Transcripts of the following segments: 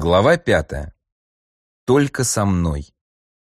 Глава 5. Только со мной.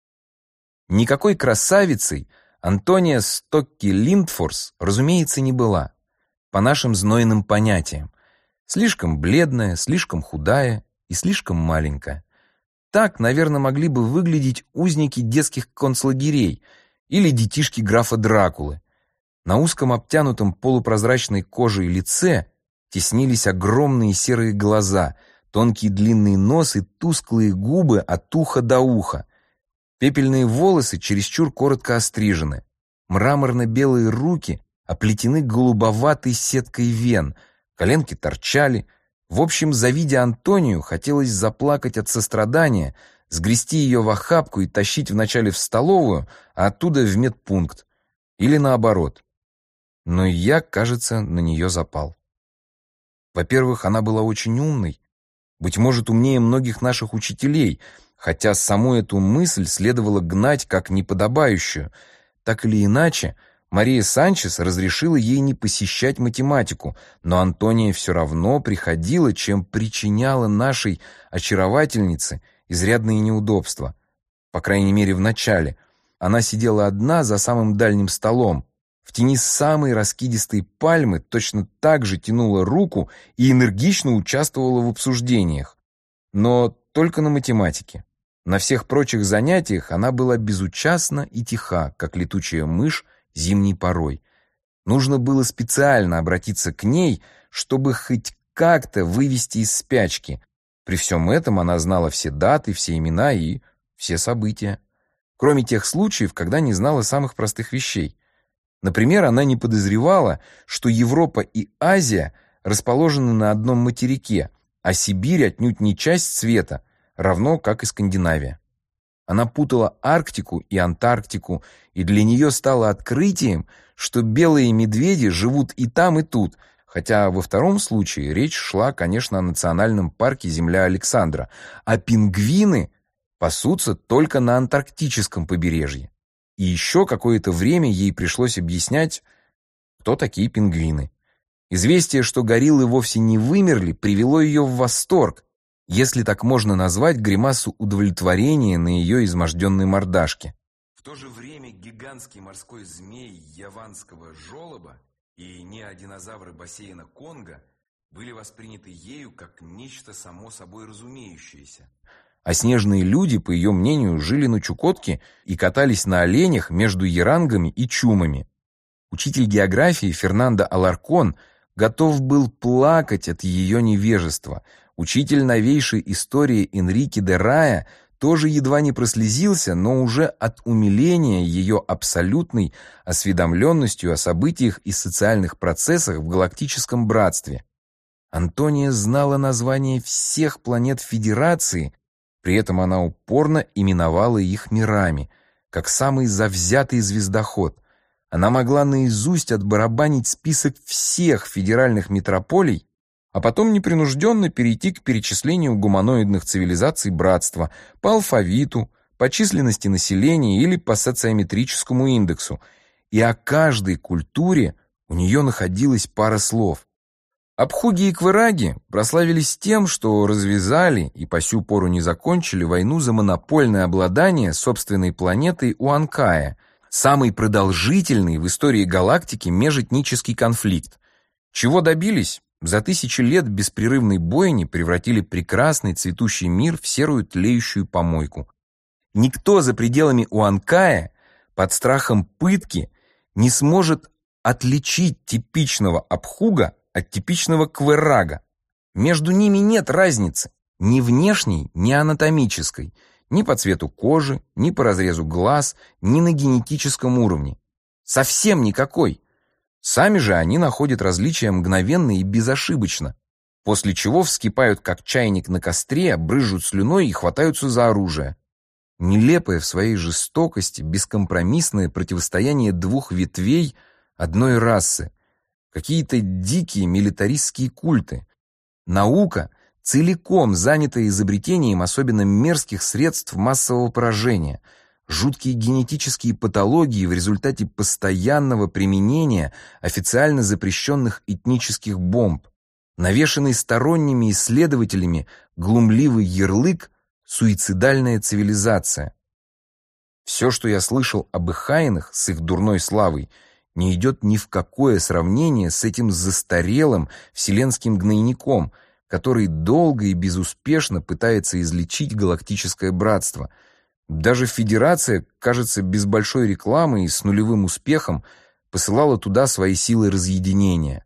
Никакой красавицей Антония Стокки-Линдфорс, разумеется, не была, по нашим знойным понятиям. Слишком бледная, слишком худая и слишком маленькая. Так, наверное, могли бы выглядеть узники детских концлагерей или детишки графа Дракулы. На узком обтянутом полупрозрачной кожей лице теснились огромные серые глаза, тонкий длинный нос и тусклые губы от уха до уха. Пепельные волосы чересчур коротко острижены. Мраморно-белые руки оплетены голубоватой сеткой вен, коленки торчали. В общем, завидя Антонию, хотелось заплакать от сострадания, сгрести ее в охапку и тащить вначале в столовую, а оттуда в медпункт. Или наоборот. Но я, кажется, на нее запал. Во-первых, она была очень умной, быть может, умнее многих наших учителей, хотя саму эту мысль следовало гнать как неподобающую. Так или иначе, Мария Санчес разрешила ей не посещать математику, но Антония все равно приходила, чем причиняла нашей очаровательнице изрядные неудобства. По крайней мере, в начале. Она сидела одна за самым дальним столом, в тени самой раскидистой пальмы, точно так же тянула руку и энергично участвовала в обсуждениях. Но только на математике. На всех прочих занятиях она была безучастна и тиха, как летучая мышь зимней порой. Нужно было специально обратиться к ней, чтобы хоть как-то вывести из спячки. При всем этом она знала все даты, все имена и все события. Кроме тех случаев, когда не знала самых простых вещей. Например, она не подозревала, что Европа и Азия расположены на одном материке, а Сибирь отнюдь не часть света, равно как и Скандинавия. Она путала Арктику и Антарктику, и для нее стало открытием, что белые медведи живут и там, и тут, хотя во втором случае речь шла, конечно, о национальном парке Земля Александра, а пингвины пасутся только на антарктическом побережье. И еще какое-то время ей пришлось объяснять, кто такие пингвины. Известие, что гориллы вовсе не вымерли, привело ее в восторг, если так можно назвать гримасу удовлетворения на ее изможденной мордашке. В то же время гигантский морской змей яванского жолоба и неодинозавры бассейна Конго были восприняты ею как нечто само собой разумеющееся. А снежные люди, по ее мнению, жили на Чукотке и катались на оленях между ярангами и чумами. Учитель географии Фернандо Аларкон готов был плакать от ее невежества. Учитель новейшей истории Энрике де Рая тоже едва не прослезился, но уже от умиления ее абсолютной осведомленностью о событиях и социальных процессах в галактическом братстве. Антония знала названия всех планет Федерации. При этом она упорно именовала их мирами, как самый завзятый звездоход. Она могла наизусть отбарабанить список всех федеральных метрополий, а потом непринужденно перейти к перечислению гуманоидных цивилизаций братства по алфавиту, по численности населения или по социометрическому индексу. И о каждой культуре у нее находилась пара слов. Абхуги и квыраги прославились тем, что развязали и по сю пору не закончили войну за монопольное обладание собственной планетой Уанкая, самый продолжительный в истории галактики межэтнический конфликт. Чего добились? За 1000 лет беспрерывной бойни превратили прекрасный цветущий мир в серую тлеющую помойку. Никто за пределами Уанкая под страхом пытки не сможет отличить типичного абхуга от типичного квырага. Между ними нет разницы, ни внешней, ни анатомической, ни по цвету кожи, ни по разрезу глаз, ни на генетическом уровне. Совсем никакой. Сами же они находят различия мгновенно и безошибочно, после чего вскипают как чайник на костре, брызжут слюной и хватаются за оружие. Нелепое в своей жестокости, бескомпромиссное противостояние двух ветвей одной расы. Какие-то дикие милитаристские культы. Наука, целиком занята изобретением особенно мерзких средств массового поражения, жуткие генетические патологии в результате постоянного применения официально запрещенных этнических бомб. навешанный сторонними исследователями глумливый ярлык «суицидальная цивилизация». Все, что я слышал об эхайнах с их дурной славой, не идет ни в какое сравнение с этим застарелым вселенским гнойником, который долго и безуспешно пытается излечить галактическое братство. Даже Федерация, кажется, без большой рекламы и с нулевым успехом посылала туда свои силы разъединения.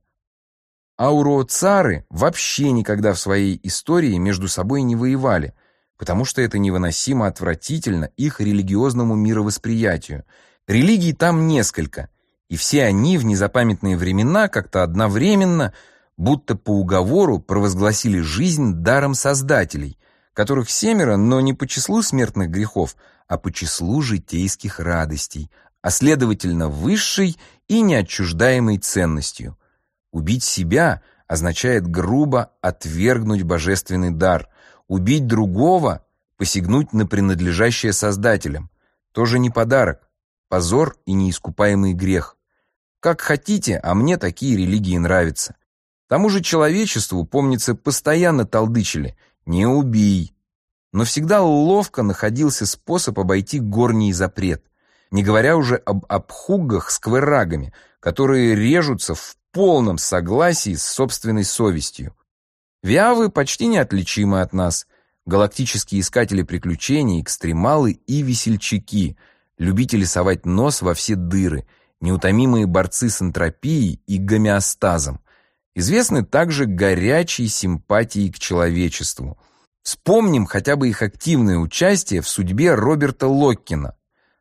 Ауроцары вообще никогда в своей истории между собой не воевали, потому что это невыносимо отвратительно их религиозному мировосприятию. Религий там несколько, и все они в незапамятные времена как-то одновременно, будто по уговору, провозгласили жизнь даром создателей, которых 7, но не по числу смертных грехов, а по числу житейских радостей, а следовательно высшей и неотчуждаемой ценностью. Убить себя означает грубо отвергнуть божественный дар. Убить другого — посягнуть на принадлежащее Создателям. Тоже не подарок, позор и неискупаемый грех. Как хотите, а мне такие религии нравятся. Тому же человечеству, помнится, постоянно толдычили «не убий». Но всегда ловко находился способ обойти горний запрет, не говоря уже об абхуггах с кверрагами, которые режутся в полном согласии с собственной совестью. Виавы почти неотличимы от нас, галактические искатели приключений, экстремалы и весельчаки, любители совать нос во все дыры, неутомимые борцы с энтропией и гомеостазом. Известны также горячие симпатии к человечеству. Вспомним хотя бы их активное участие в судьбе Роберта Локкина.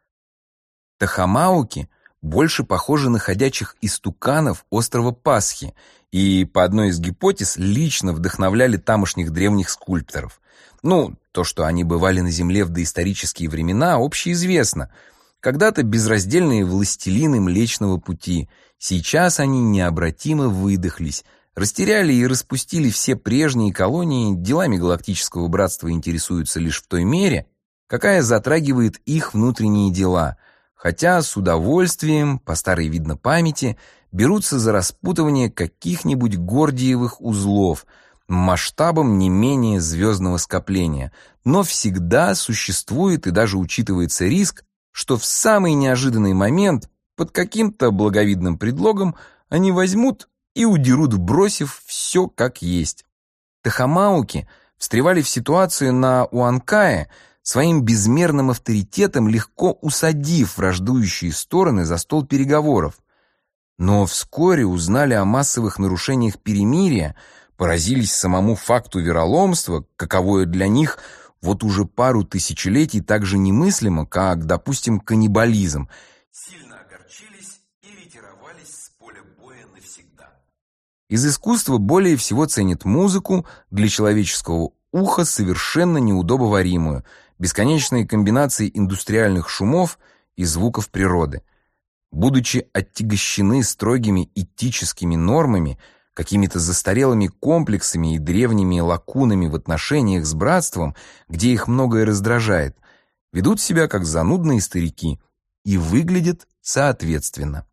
Тахамауки больше похожи на ходячих истуканов острова Пасхи и, по одной из гипотез, лично вдохновляли тамошних древних скульпторов. То, что они бывали на Земле в доисторические времена, общеизвестно. Когда-то безраздельные властелины Млечного Пути, сейчас они необратимо выдохлись, растеряли и распустили все прежние колонии, делами галактического братства интересуются лишь в той мере, какая затрагивает их внутренние дела, хотя с удовольствием, по старой видно памяти, берутся за распутывание каких-нибудь гордиевых узлов, масштабом не менее звездного скопления, но всегда существует и даже учитывается риск, что в самый неожиданный момент, под каким-то благовидным предлогом, они возьмут и удерут, бросив все как есть. Тахамауки встревали в ситуацию на Уанкае, своим безмерным авторитетом легко усадив враждующие стороны за стол переговоров. Но вскоре узнали о массовых нарушениях перемирия, поразились самому факту вероломства, каковое для них вот уже пару тысячелетий так же немыслимо, как, допустим, каннибализм, сильно огорчились и ретировались с поля боя навсегда. Из искусства более всего ценят музыку, для человеческого уха совершенно неудобоваримую, бесконечные комбинации индустриальных шумов и звуков природы. Будучи оттягощены строгими этическими нормами, какими-то застарелыми комплексами и древними лакунами в отношениях с братством, где их многое раздражает, ведут себя как занудные старики и выглядят соответственно.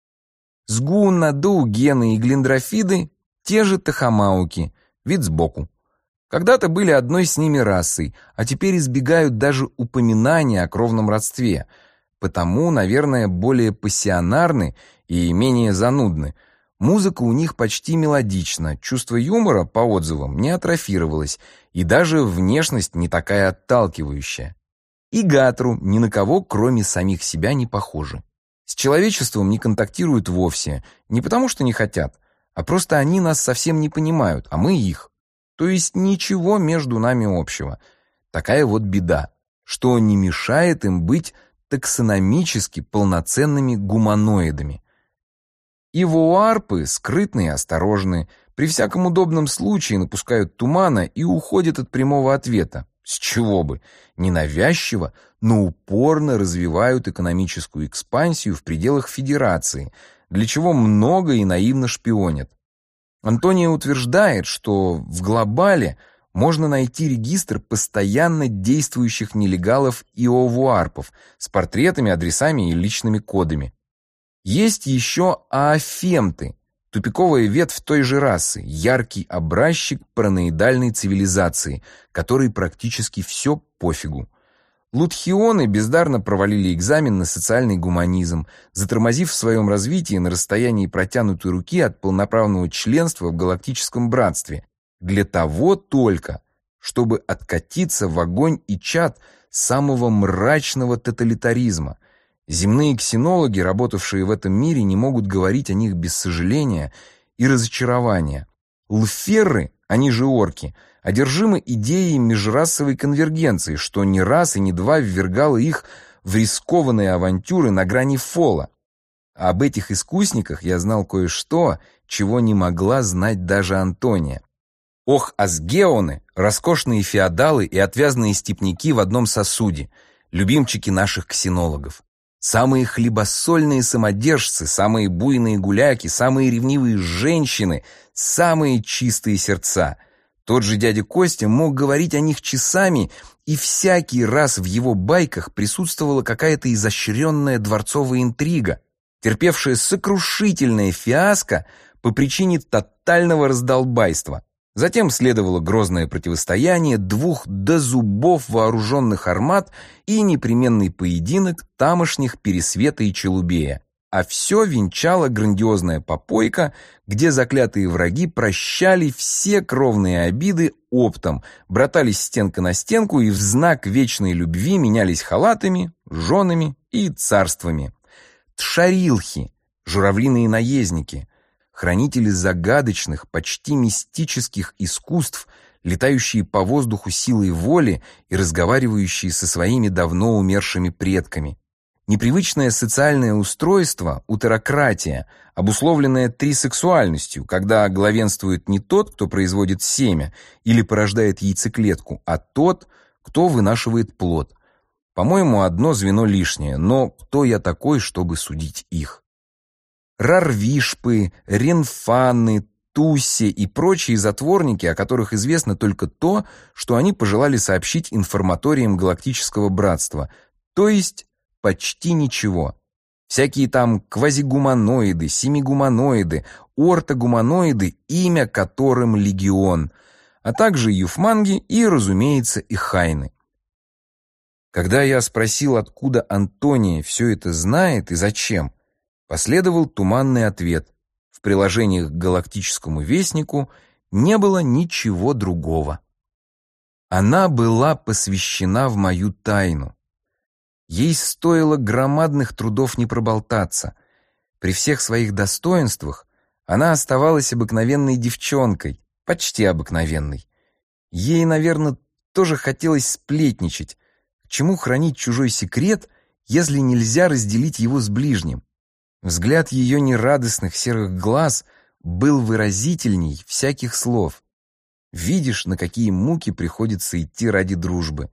Сгунна, доугены и глиндрофиды – те же тахамауки, вид сбоку. Когда-то были одной с ними расой, а теперь избегают даже упоминания о кровном родстве, потому, наверное, более пассионарны и менее занудны. Музыка у них почти мелодична, чувство юмора, по отзывам, не атрофировалось, и даже внешность не такая отталкивающая. И Гатру ни на кого, кроме самих себя, не похожи. С человечеством не контактируют вовсе, не потому что не хотят, а просто они нас совсем не понимают, а мы их. То есть ничего между нами общего. Такая вот беда, что не мешает им быть таксономически полноценными гуманоидами. И вуарпы скрытные и осторожны, при всяком удобном случае напускают тумана и уходят от прямого ответа. С чего бы? Ненавязчиво, но упорно развивают экономическую экспансию в пределах Федерации, для чего много и наивно шпионят. Антония утверждает, что в глобале можно найти регистр постоянно действующих нелегалов и овуарпов с портретами, адресами и личными кодами. Есть еще аафемты, тупиковая ветвь той же расы, яркий образчик параноидальной цивилизации, которой практически все пофигу. Лутхионы бездарно провалили экзамен на социальный гуманизм, затормозив в своем развитии на расстоянии протянутой руки от полноправного членства в галактическом братстве, для того только, чтобы откатиться в огонь и чад самого мрачного тоталитаризма. Земные ксенологи, работавшие в этом мире, не могут говорить о них без сожаления и разочарования. Лферры, они же орки, одержимы идеей межрасовой конвергенции, что не раз и не два ввергало их в рискованные авантюры на грани фола. А об этих искусниках я знал кое-что, чего не могла знать даже Антония. Ох, асгеоны, роскошные феодалы и отвязные степняки в одном сосуде, любимчики наших ксенологов. Самые хлебосольные самодержцы, самые буйные гуляки, самые ревнивые женщины, самые чистые сердца. Тот же дядя Костя мог говорить о них часами, и всякий раз в его байках присутствовала какая-то изощренная дворцовая интрига, терпевшая сокрушительное фиаско по причине тотального раздолбайства. Затем следовало грозное противостояние двух до зубов вооруженных армат и непременный поединок тамошних Пересвета и Челубея. А все венчала грандиозная попойка, где заклятые враги прощали все кровные обиды оптом, братались стенка на стенку и в знак вечной любви менялись халатами, женами и царствами. Тшарилхи, журавлиные наездники, хранители загадочных, почти мистических искусств, летающие по воздуху силой воли и разговаривающие со своими давно умершими предками. Непривычное социальное устройство, утерократия, обусловленное трисексуальностью, когда главенствует не тот, кто производит семя или порождает яйцеклетку, а тот, кто вынашивает плод. По-моему, одно звено лишнее, но кто я такой, чтобы судить их? Рарвишпы, ренфаны, туси и прочие затворники, о которых известно только то, что они пожелали сообщить информаториям Галактического Братства, то есть почти ничего. Всякие там квазигуманоиды, семигуманоиды, ортогуманоиды, имя которым легион, а также юфманги и, разумеется, и хайны. Когда я спросил, откуда Антония все это знает и зачем, последовал туманный ответ. В приложениях к Галактическому Вестнику не было ничего другого. Она была посвящена в мою тайну. Ей стоило громадных трудов не проболтаться. При всех своих достоинствах она оставалась обыкновенной девчонкой, почти обыкновенной. Ей, наверное, тоже хотелось сплетничать. К чему хранить чужой секрет, если нельзя разделить его с ближним? Взгляд ее нерадостных серых глаз был выразительней всяких слов. Видишь, на какие муки приходится идти ради дружбы.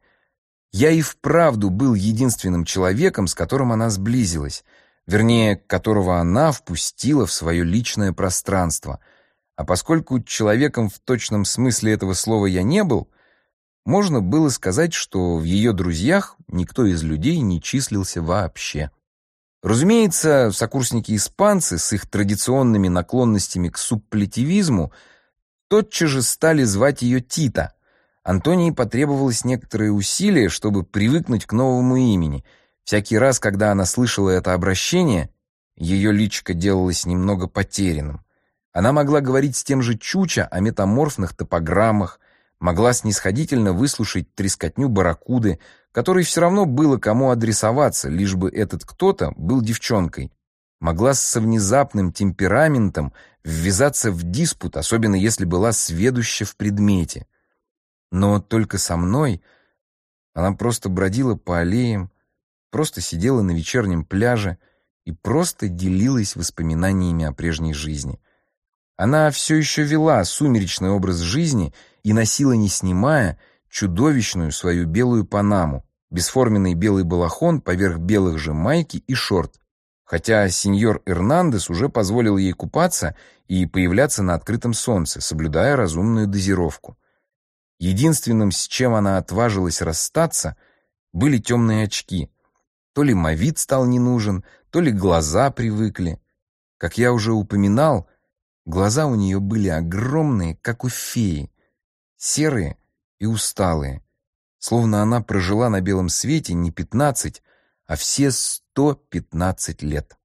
Я и вправду был единственным человеком, с которым она сблизилась, вернее, которого она впустила в свое личное пространство. А поскольку человеком в точном смысле этого слова я не был, можно было сказать, что в ее друзьях никто из людей не числился вообще. Разумеется, сокурсники-испанцы с их традиционными наклонностями к субплетивизму тотчас же стали звать ее Тита. Антонии потребовалось некоторое усилие, чтобы привыкнуть к новому имени. Всякий раз, когда она слышала это обращение, ее личико делалось немного потерянным. Она могла говорить с тем же Чуча о метаморфных топограммах, могла снисходительно выслушать трескотню барракуды, которой все равно было кому адресоваться, лишь бы этот кто-то был девчонкой. Могла со внезапным темпераментом ввязаться в диспут, особенно если была сведуща в предмете. Но только со мной она просто бродила по аллеям, просто сидела на вечернем пляже и просто делилась воспоминаниями о прежней жизни. Она все еще вела сумеречный образ жизни и носила, не снимая, чудовищную свою белую панаму, бесформенный белый балахон поверх белых же майки и шорт, хотя сеньор Эрнандес уже позволил ей купаться и появляться на открытом солнце, соблюдая разумную дозировку. Единственным, с чем она отважилась расстаться, были темные очки. То ли мовит стал не нужен, то ли глаза привыкли. Как я уже упоминал, Глаза у нее были огромные, как у феи, серые и усталые, словно она прожила на белом свете не 15, а все 115 лет.